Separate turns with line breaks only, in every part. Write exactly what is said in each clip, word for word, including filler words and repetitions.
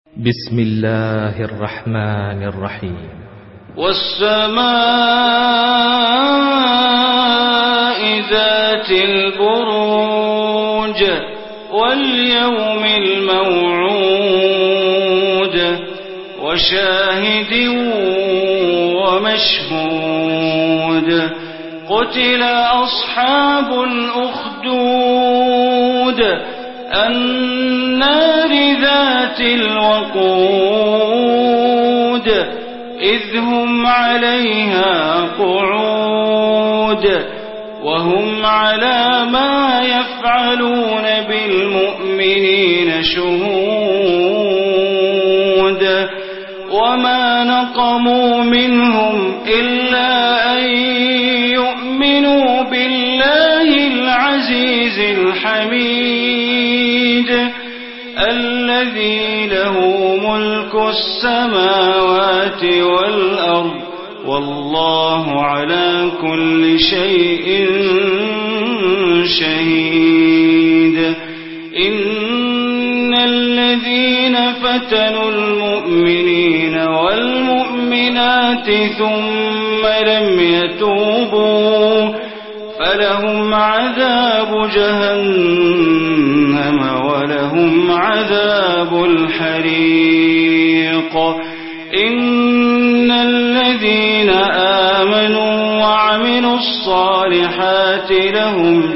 بسم الله الرحمن الرحيم.
والسماء ذات البروج واليوم الموعود وشاهد ومشهود قتل أصحاب الأخدود النار ذات الوقود إذ هم عليها قعود وهم على ما يفعلون بالمؤمنين شهود وما نقموا منهم إلا أن يؤمنوا بالله العزيز الحميد الذي له ملك السماوات والأرض والله على كل شيء شهيد. إن الذين فتنوا المؤمنين والمؤمنات ثم لم يتوبوا فلهم عذاب جهنم ولهم عذاب الحريق. إن الذين آمنوا وعملوا الصالحات لهم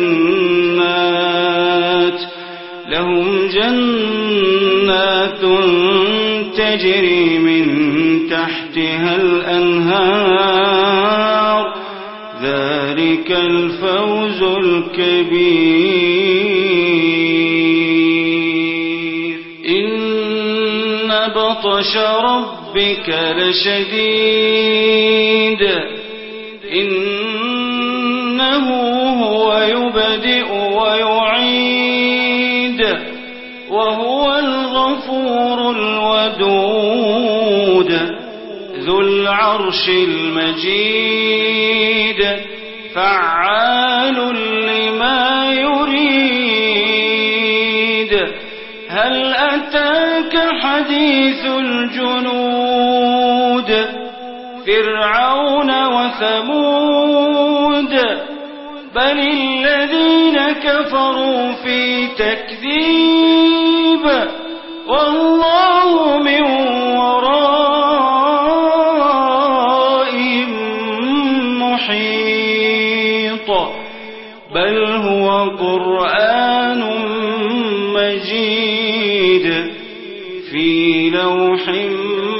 جنات لهم جنات تجري من تحتها الأنهار ذلك الفوز الكبير. إن بطش ربك لشديد إنه هو يبدئ ويعيد وهو الغفور الودود ذو العرش المجيد فعال لما يريد. هل أتاك حديث الجنود فرعون وثمود بل الذين كفروا في تكذيب والله من ورائهم محيط بل هو قرآن مجيد في لوح